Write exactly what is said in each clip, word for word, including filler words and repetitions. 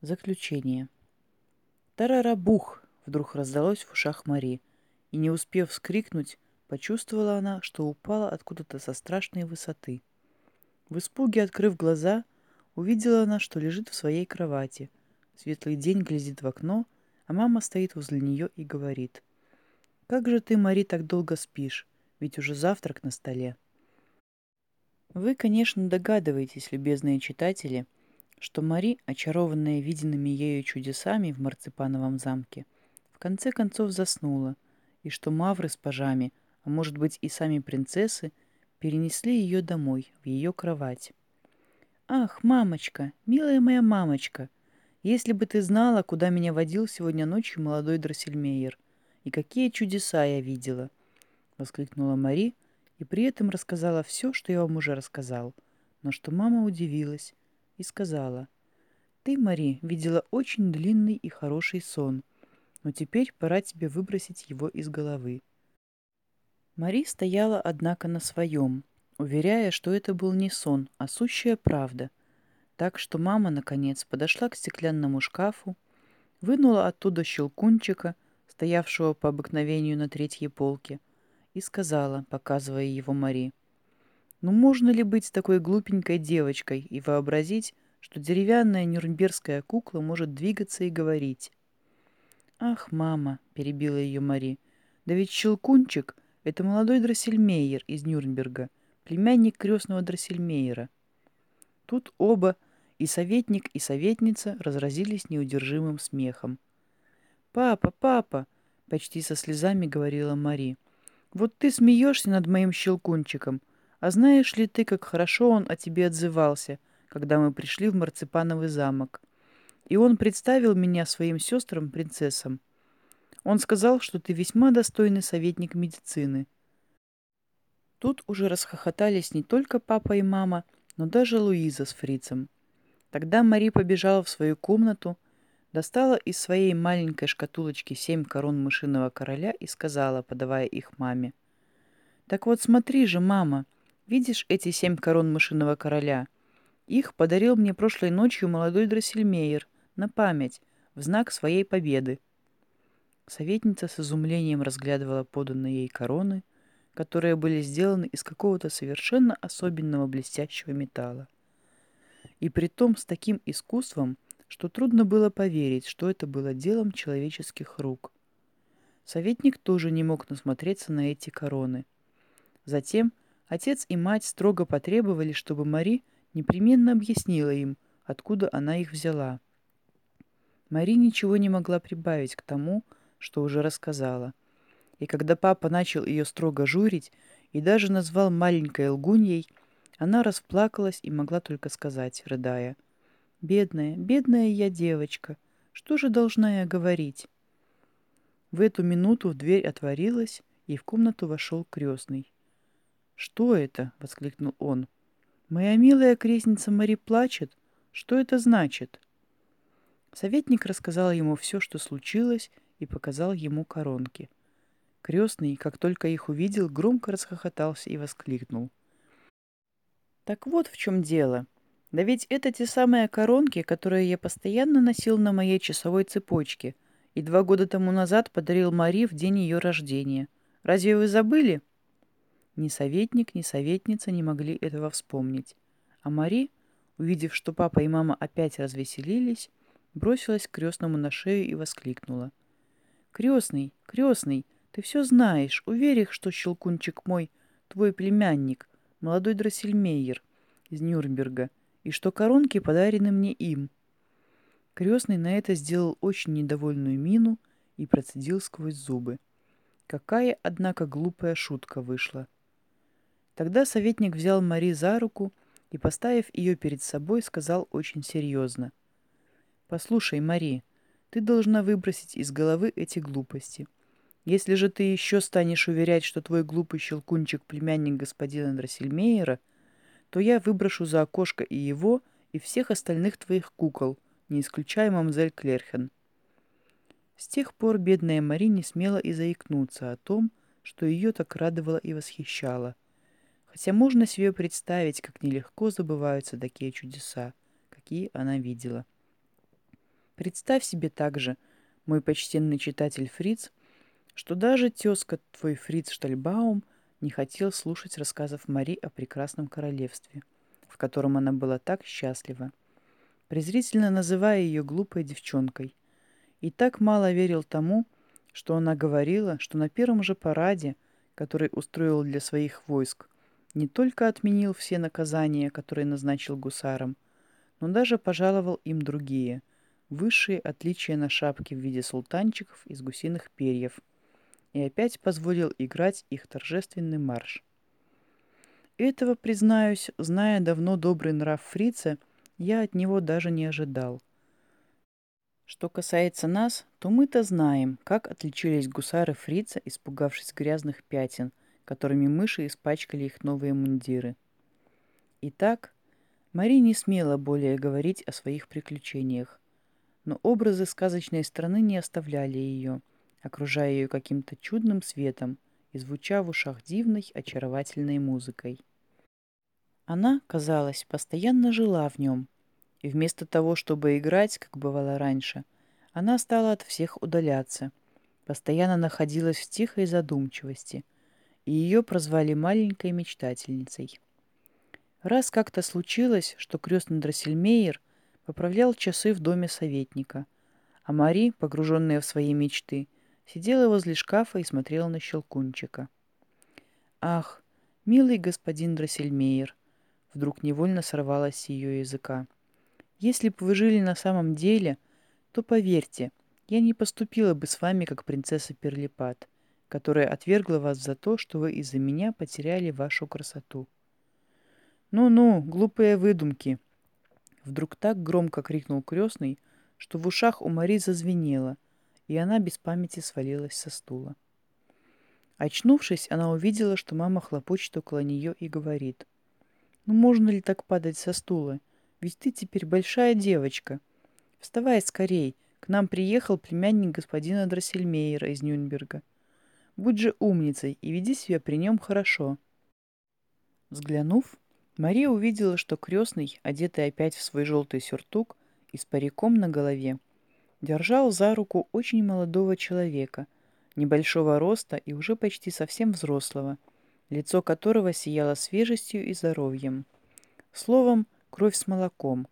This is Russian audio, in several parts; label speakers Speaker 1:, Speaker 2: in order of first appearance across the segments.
Speaker 1: Заключение. «Тарарабух!» вдруг раздалось в ушах Мари, и, не успев вскрикнуть, почувствовала она, что упала откуда-то со страшной высоты. В испуге, открыв глаза, увидела она, что лежит в своей кровати. Светлый день глядит в окно, а мама стоит возле нее и говорит: «Как же ты, Мари, так долго спишь? Ведь уже завтрак на столе». Вы, конечно, догадываетесь, любезные читатели, что Мари, очарованная виденными ею чудесами в марципановом замке, в конце концов заснула, и что мавры с пажами, а может быть и сами принцессы, перенесли ее домой, в ее кровать. «Ах, мамочка, милая моя мамочка, если бы ты знала, куда меня водил сегодня ночью молодой Дроссельмейер, и какие чудеса я видела!» — воскликнула Мари, и при этом рассказала все, что я вам уже рассказал, но что мама удивилась и сказала: «Ты, Мари, видела очень длинный и хороший сон, но теперь пора тебе выбросить его из головы». Мари стояла, однако, на своем, уверяя, что это был не сон, а сущая правда, так что мама, наконец, подошла к стеклянному шкафу, вынула оттуда щелкунчика, стоявшего по обыкновению на третьей полке, и сказала, показывая его Мари: «Ну можно ли быть такой глупенькой девочкой и вообразить, что деревянная нюрнбергская кукла может двигаться и говорить?» «Ах, мама!» — перебила ее Мари. «Да ведь Щелкунчик — это молодой Дроссельмейер из Нюрнберга, племянник крестного Дроссельмейера». Тут оба, и советник, и советница, разразились неудержимым смехом. «Папа, папа!» — почти со слезами говорила Мари. «Вот ты смеешься над моим Щелкунчиком, а знаешь ли ты, как хорошо он о тебе отзывался, когда мы пришли в Марципановый замок? И он представил меня своим сестрам-принцессам. Он сказал, что ты весьма достойный советник медицины». Тут уже расхохотались не только папа и мама, но даже Луиза с фрицем. Тогда Мари побежала в свою комнату, достала из своей маленькой шкатулочки семь корон мышиного короля и сказала, подавая их маме: «Так вот смотри же, мама, видишь эти семь корон мышиного короля? Их подарил мне прошлой ночью молодой Дроссельмейер на память, в знак своей победы». Советница с изумлением разглядывала поданные ей короны, которые были сделаны из какого-то совершенно особенного блестящего металла. И притом с таким искусством, что трудно было поверить, что это было делом человеческих рук. Советник тоже не мог насмотреться на эти короны. Затем отец и мать строго потребовали, чтобы Мари непременно объяснила им, откуда она их взяла. Мари ничего не могла прибавить к тому, что уже рассказала. И когда папа начал ее строго журить и даже назвал маленькой лгуньей, она расплакалась и могла только сказать, рыдая: «Бедная, бедная я девочка, что же должна я говорить?» В эту минуту дверь отворилась, и в комнату вошел крестный. «Что это?» — воскликнул он. «Моя милая крестница Мари плачет? Что это значит?» Советник рассказал ему все, что случилось, и показал ему коронки. Крестный, как только их увидел, громко расхохотался и воскликнул: «Так вот в чем дело. Да ведь это те самые коронки, которые я постоянно носил на моей часовой цепочке и два года тому назад подарил Мари в день ее рождения. Разве вы забыли?» Ни советник, ни советница не могли этого вспомнить. А Мари, увидев, что папа и мама опять развеселились, бросилась к крестному на шею и воскликнула: «Крестный, крестный, ты все знаешь, уверь их, что Щелкунчик мой, твой племянник, молодой Дроссельмейер из Нюрнберга, и что коронки подарены мне им». Крестный на это сделал очень недовольную мину и процедил сквозь зубы: «Какая, однако, глупая шутка вышла!» Тогда советник взял Мари за руку и, поставив ее перед собой, сказал очень серьезно: «Послушай, Мари, ты должна выбросить из головы эти глупости. Если же ты еще станешь уверять, что твой глупый Щелкунчик — племянник господина Дроссельмейера, то я выброшу за окошко и его, и всех остальных твоих кукол, не исключая мамзель Клерхен». С тех пор бедная Мари не смела и заикнуться о том, что ее так радовало и восхищало. Хотя можно себе представить, как нелегко забываются такие чудеса, какие она видела. Представь себе также, мой почтенный читатель Фриц, что даже тезка твой Фриц Штальбаум не хотел слушать рассказов Мари о прекрасном королевстве, в котором она была так счастлива, презрительно называя ее глупой девчонкой, и так мало верил тому, что она говорила, что на первом же параде, который устроил для своих войск, не только отменил все наказания, которые назначил гусарам, но даже пожаловал им другие, высшие отличия на шапке в виде султанчиков из гусиных перьев, и опять позволил играть их торжественный марш. Этого, признаюсь, зная давно добрый нрав фрица, я от него даже не ожидал. Что касается нас, то мы-то знаем, как отличились гусары фрица, испугавшись грязных пятен, которыми мыши испачкали их новые мундиры. Итак, Мари не смела более говорить о своих приключениях, но образы сказочной страны не оставляли ее, окружая ее каким-то чудным светом и звуча в ушах дивной, очаровательной музыкой. Она, казалось, постоянно жила в нем, и вместо того, чтобы играть, как бывало раньше, она стала от всех удаляться, постоянно находилась в тихой задумчивости, и ее прозвали маленькой мечтательницей. Раз как-то случилось, что крестный Дроссельмейер поправлял часы в доме советника, а Мари, погруженная в свои мечты, сидела возле шкафа и смотрела на Щелкунчика. «Ах, милый господин Дроссельмейер!» Вдруг невольно сорвалась с ее языка. «Если бы вы жили на самом деле, то, поверьте, я не поступила бы с вами, как принцесса Перлипат, которая отвергла вас за то, что вы из-за меня потеряли вашу красоту». «Ну-ну, глупые выдумки!» Вдруг так громко крикнул крестный, что в ушах у Мари зазвенело, и она без памяти свалилась со стула. Очнувшись, она увидела, что мама хлопочет около нее и говорит: «Ну можно ли так падать со стула? Ведь ты теперь большая девочка. Вставай скорей, к нам приехал племянник господина Дроссельмейера из Нюрнберга. Будь же умницей и веди себя при нем хорошо». Взглянув, Мария увидела, что крестный, одетый опять в свой желтый сюртук и с париком на голове, держал за руку очень молодого человека, небольшого роста и уже почти совсем взрослого, лицо которого сияло свежестью и здоровьем. Словом, кровь с молоком.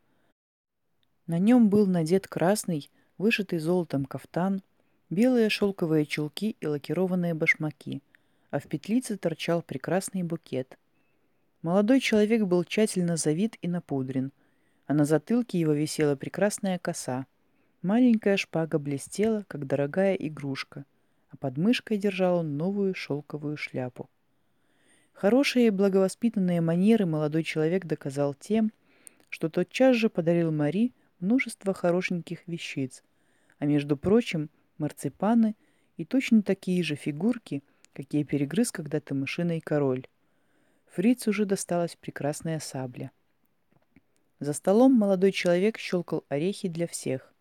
Speaker 1: На нем был надет красный, вышитый золотом кафтан, белые шелковые чулки и лакированные башмаки, а в петлице торчал прекрасный букет. Молодой человек был тщательно завит и напудрен, а на затылке его висела прекрасная коса. Маленькая шпага блестела, как дорогая игрушка, а под мышкой держал он новую шелковую шляпу. Хорошие и благовоспитанные манеры молодой человек доказал тем, что тотчас же подарил Мари множество хорошеньких вещиц, а между прочим марципаны и точно такие же фигурки, какие перегрыз когда-то мышиный король. Фрицу уже досталась прекрасная сабля. За столом молодой человек щелкал орехи для всех.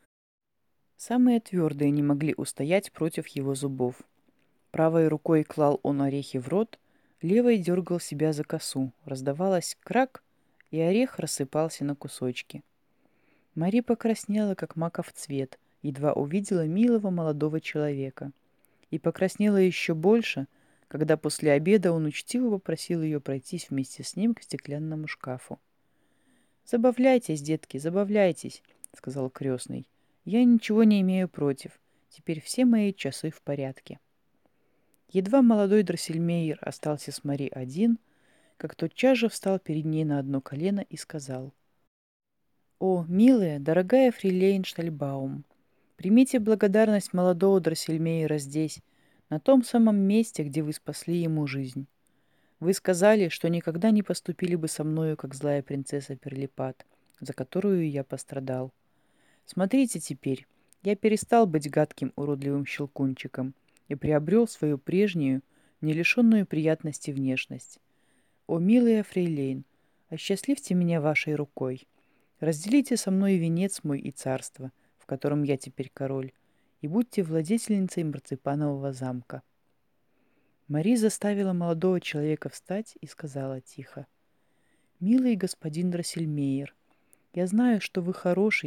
Speaker 1: Самые твердые не могли устоять против его зубов. Правой рукой клал он орехи в рот, левой дергал себя за косу, раздавалось крак, и орех рассыпался на кусочки. Мари покраснела, как маков цвет, едва увидела милого молодого человека. И покраснела еще больше, когда после обеда он учтиво попросил ее пройтись вместе с ним к стеклянному шкафу. «Забавляйтесь, детки, забавляйтесь», — сказал крестный. «Я ничего не имею против. Теперь все мои часы в порядке». Едва молодой Дроссельмейер остался с Мари один, как тотчас же встал перед ней на одно колено и сказал: «О, милая, дорогая фрейлейн Штальбаум, примите благодарность молодого Дроссельмейера здесь, на том самом месте, где вы спасли ему жизнь. Вы сказали, что никогда не поступили бы со мною, как злая принцесса Перлипат, за которую я пострадал. Смотрите теперь, я перестал быть гадким уродливым щелкунчиком и приобрел свою прежнюю, не лишенную приятности внешность. О, милая фрейлейн, осчастливьте меня вашей рукой. Разделите со мной венец мой и царство, в котором я теперь король, и будьте владетельницей марципанового замка». Мари заставила молодого человека встать и сказала тихо: «Милый господин Дроссельмейер, я знаю, что вы хороший,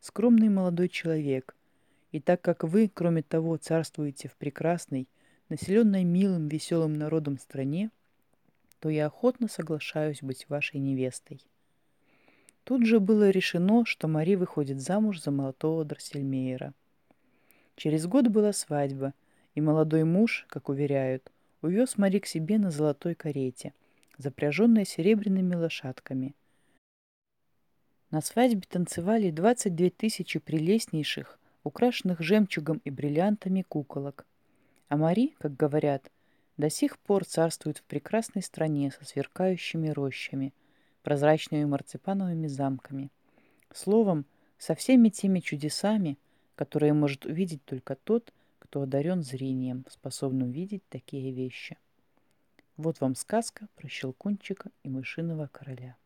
Speaker 1: скромный молодой человек, и так как вы, кроме того, царствуете в прекрасной, населенной милым, веселым народом стране, то я охотно соглашаюсь быть вашей невестой». Тут же было решено, что Мари выходит замуж за молодого Дроссельмейера. Через год была свадьба, и молодой муж, как уверяют, увез Мари к себе на золотой карете, запряженной серебряными лошадками. На свадьбе танцевали двадцать две тысячи прелестнейших, украшенных жемчугом и бриллиантами куколок. А Мари, как говорят, до сих пор царствует в прекрасной стране со сверкающими рощами, прозрачными марципановыми замками. Словом, со всеми теми чудесами, которые может увидеть только тот, кто одарен зрением, способным видеть такие вещи. Вот вам сказка про Щелкунчика и Мышиного короля.